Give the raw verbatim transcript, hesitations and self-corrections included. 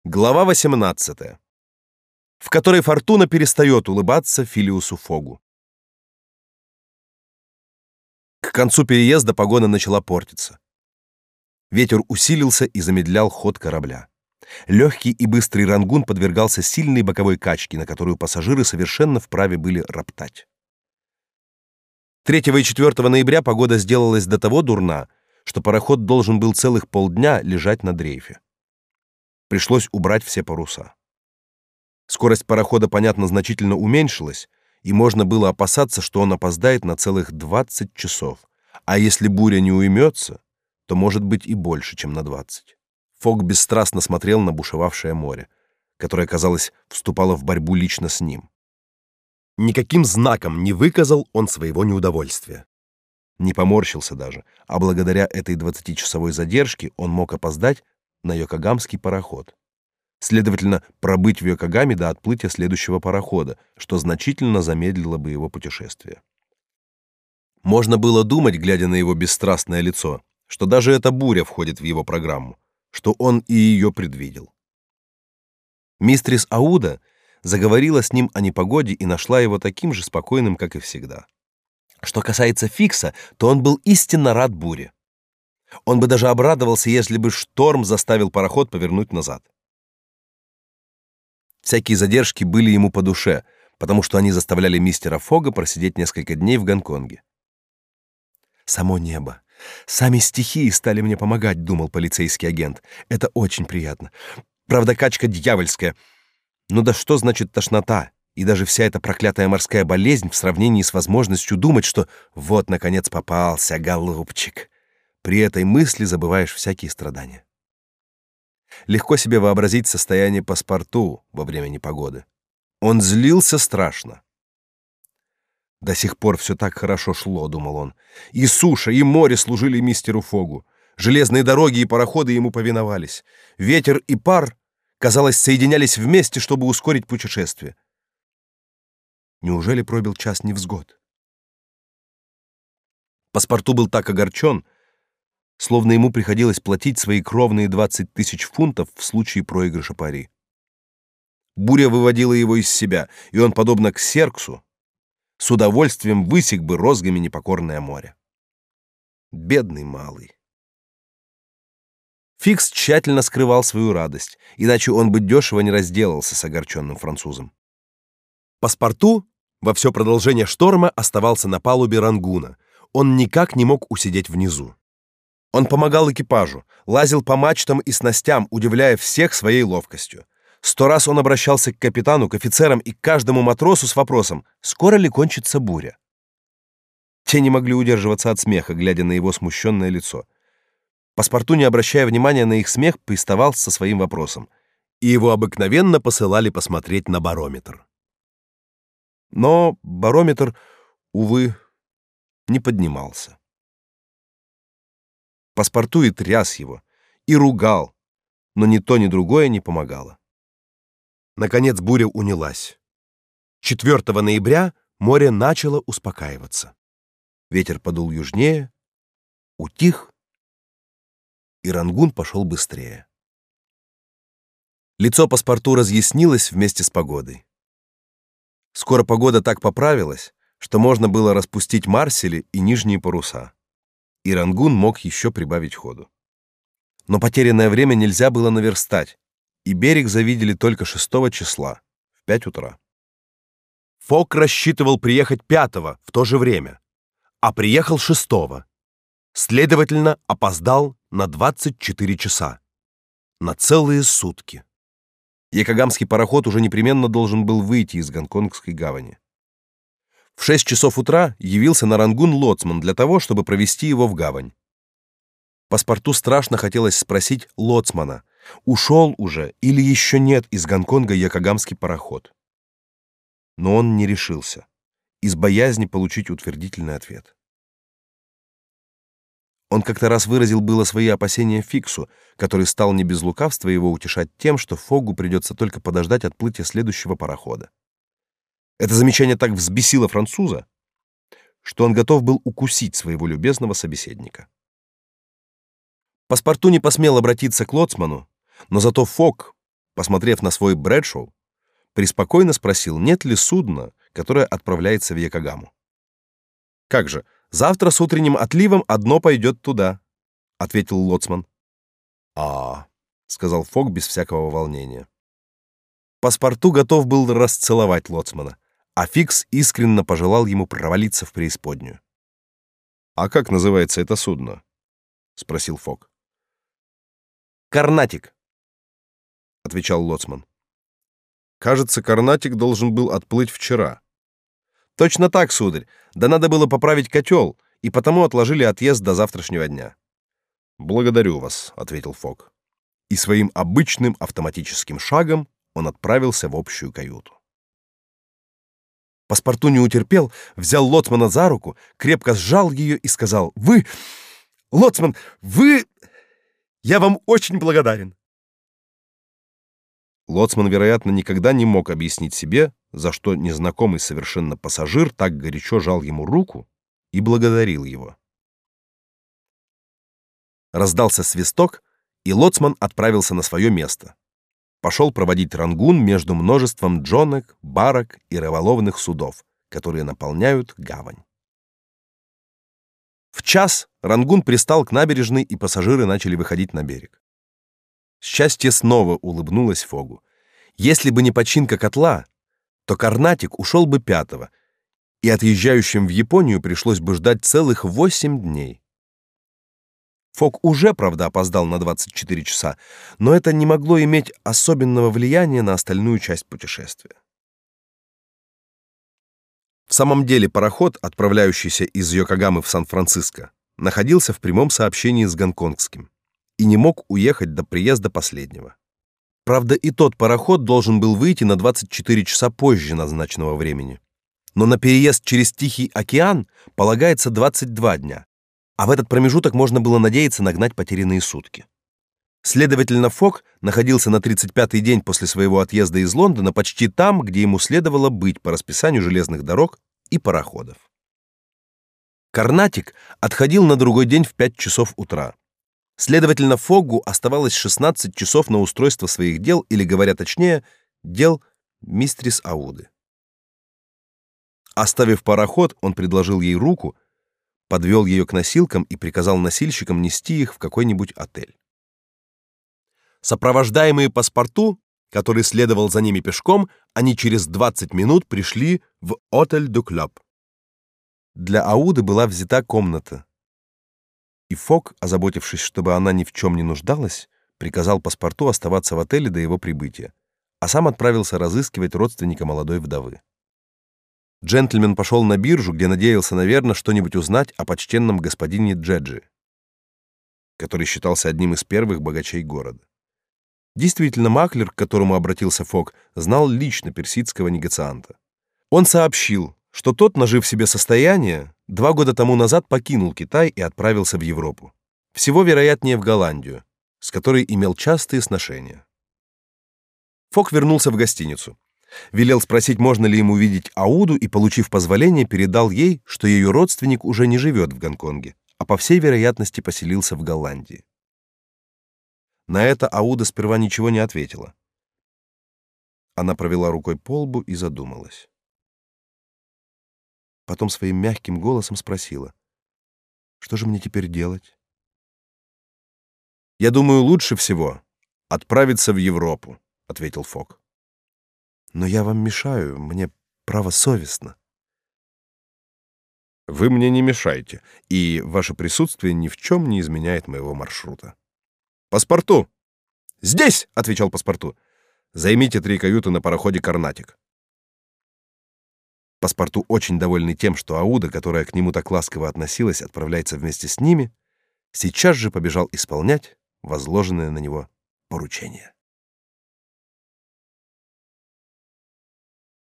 Глава восемнадцатая, в которой Фортуна перестает улыбаться Филиусу Фогу. К концу переезда погода начала портиться. Ветер усилился и замедлял ход корабля. Легкий и быстрый Рангун подвергался сильной боковой качке, на которую пассажиры совершенно вправе были роптать. третьего и четвёртого ноября погода сделалась до того дурна, что пароход должен был целых полдня лежать на дрейфе. Пришлось убрать все паруса. Скорость парохода, понятно, значительно уменьшилась, и можно было опасаться, что он опоздает на целых двадцать часов. А если буря не уймется, то может быть и больше, чем на двадцать. Фог бесстрастно смотрел на бушевавшее море, которое, казалось, вступало в борьбу лично с ним. Никаким знаком не выказал он своего неудовольствия. Не поморщился даже, а благодаря этой двадцатичасовой задержке он мог опоздать на Йокогамский пароход. Следовательно, пробыть в Йокогаме до отплытия следующего парохода, что значительно замедлило бы его путешествие. Можно было думать, глядя на его бесстрастное лицо, что даже эта буря входит в его программу, что он и ее предвидел. Мистрис Ауда заговорила с ним о непогоде и нашла его таким же спокойным, как и всегда. Что касается Фикса, то он был истинно рад буре. Он бы даже обрадовался, если бы шторм заставил пароход повернуть назад. Всякие задержки были ему по душе, потому что они заставляли мистера Фога просидеть несколько дней в Гонконге. «Само небо, сами стихии стали мне помогать», — думал полицейский агент. «Это очень приятно. Правда, качка дьявольская. Ну да что значит тошнота? И даже вся эта проклятая морская болезнь в сравнении с возможностью думать, что вот, наконец, попался, голубчик. При этой мысли забываешь всякие страдания». Легко себе вообразить состояние паспорту во время непогоды. Он злился страшно. До сих пор все так хорошо шло, думал он. И суша, и море служили мистеру Фогу. Железные дороги и пароходы ему повиновались. Ветер и пар, казалось, соединялись вместе, чтобы ускорить путешествие. Неужели пробил час невзгод? Паспорту был так огорчен, словно ему приходилось платить свои кровные двадцать тысяч фунтов в случае проигрыша пари. Буря выводила его из себя, и он, подобно Ксерксу, с удовольствием высек бы розгами непокорное море. Бедный малый. Фикс тщательно скрывал свою радость, иначе он бы дешево не разделался с огорченным французом. Паспорту во все продолжение шторма оставался на палубе Рангуна. Он никак не мог усидеть внизу. Он помогал экипажу, лазил по мачтам и снастям, удивляя всех своей ловкостью. Сто раз он обращался к капитану, к офицерам и к каждому матросу с вопросом, скоро ли кончится буря. Те не могли удерживаться от смеха, глядя на его смущенное лицо. Паспорту, не обращая внимания на их смех, приставал со своим вопросом, и его обыкновенно посылали посмотреть на барометр. Но барометр, увы, не поднимался. Паспорту и тряс его, и ругал, но ни то, ни другое не помогало. Наконец буря унялась. четвёртого ноября море начало успокаиваться. Ветер подул южнее, утих, и Рангун пошел быстрее. Лицо паспорту разъяснилось вместе с погодой. Скоро погода так поправилась, что можно было распустить марсели и нижние паруса. И Рангун мог еще прибавить ходу. Но потерянное время нельзя было наверстать, и берег завидели только шестого числа, в пять утра. Фог рассчитывал приехать пятого в то же время, а приехал шестого. Следовательно, опоздал на двадцать четыре часа. На целые сутки. Йокогамский пароход уже непременно должен был выйти из Гонконгской гавани. В шесть часов утра явился на Рангун лоцман для того, чтобы провести его в гавань. Паспорту страшно хотелось спросить лоцмана, ушел уже или еще нет из Гонконга Йокогамский пароход. Но он не решился, из боязни получить утвердительный ответ. Он как-то раз выразил было свои опасения Фиксу, который стал не без лукавства его утешать тем, что Фогу придется только подождать отплытия следующего парохода. Это замечание так взбесило француза, что он готов был укусить своего любезного собеседника. Паспорту не посмел обратиться к лоцману, но зато Фог посмотрев на свой Брэдшоу, преспокойно спросил, нет ли судна, которое отправляется в Йокогаму. «Как же, завтра с утренним отливом одно пойдет туда», — ответил лоцман. «А, — сказал Фок без всякого волнения. Паспорту готов был расцеловать лоцмана, а Фикс искренне пожелал ему провалиться в преисподнюю. «А как называется это судно?» — спросил Фок. «Карнатик», — отвечал лоцман. «Кажется, Карнатик должен был отплыть вчера». «Точно так, сударь. Да надо было поправить котел, и потому отложили отъезд до завтрашнего дня». «Благодарю вас», — ответил Фок. И своим обычным автоматическим шагом он отправился в общую каюту. Паспорту не утерпел, взял лоцмана за руку, крепко сжал ее и сказал: «Вы, лоцман, вы... Я вам очень благодарен». Лоцман, вероятно, никогда не мог объяснить себе, за что незнакомый совершенно пассажир так горячо жал ему руку и благодарил его. Раздался свисток, и лоцман отправился на свое место. Пошел проводить Рангун между множеством джонок, барок и рыболовных судов, которые наполняют гавань. В час Рангун пристал к набережной, и пассажиры начали выходить на берег. Счастье снова улыбнулось Фогу. Если бы не починка котла, то Карнатик ушел бы пятого, и отъезжающим в Японию пришлось бы ждать целых восемь дней. Фок уже, правда, опоздал на двадцать четыре часа, но это не могло иметь особенного влияния на остальную часть путешествия. В самом деле пароход, отправляющийся из Йокогамы в Сан-Франциско, находился в прямом сообщении с гонконгским и не мог уехать до приезда последнего. Правда, и тот пароход должен был выйти на двадцать четыре часа позже назначенного времени. Но на переезд через Тихий океан полагается двадцать два дня, а в этот промежуток можно было надеяться нагнать потерянные сутки. Следовательно, Фок находился на тридцать пятый день после своего отъезда из Лондона почти там, где ему следовало быть по расписанию железных дорог и пароходов. Карнатик отходил на другой день в пять часов утра. Следовательно, Фогу оставалось шестнадцать часов на устройство своих дел, или, говоря точнее, дел мистрис Ауды. Оставив пароход, он предложил ей руку, подвел ее к носилкам и приказал носильщикам нести их в какой-нибудь отель. Сопровождаемые паспорту, который следовал за ними пешком, они через двадцать минут пришли в Отель ду Клуб. Для Ауды была взята комната, и Фок, озаботившись, чтобы она ни в чем не нуждалась, приказал паспорту оставаться в отеле до его прибытия, а сам отправился разыскивать родственника молодой вдовы. Джентльмен пошел на биржу, где надеялся, наверное, что-нибудь узнать о почтенном господине Джеджи, который считался одним из первых богачей города. Действительно, маклер, к которому обратился Фок, знал лично персидского негацианта. Он сообщил, что тот, нажив себе состояние, два года тому назад покинул Китай и отправился в Европу. Всего вероятнее в Голландию, с которой имел частые сношения. Фок вернулся в гостиницу. Велел спросить, можно ли ему видеть Ауду, и, получив позволение, передал ей, что ее родственник уже не живет в Гонконге, а по всей вероятности поселился в Голландии. На это Ауда сперва ничего не ответила. Она провела рукой по лбу и задумалась. Потом своим мягким голосом спросила: «Что же мне теперь делать?» «Я думаю, лучше всего отправиться в Европу», — ответил Фок. «Но я вам мешаю, мне право совестно». «Вы мне не мешаете, и ваше присутствие ни в чем не изменяет моего маршрута». «Паспорту!» «Здесь!» — отвечал паспорту. «Займите три каюты на пароходе «Карнатик». Паспорту, очень довольный тем, что Ауда, которая к нему так ласково относилась, отправляется вместе с ними, сейчас же побежал исполнять возложенное на него поручение.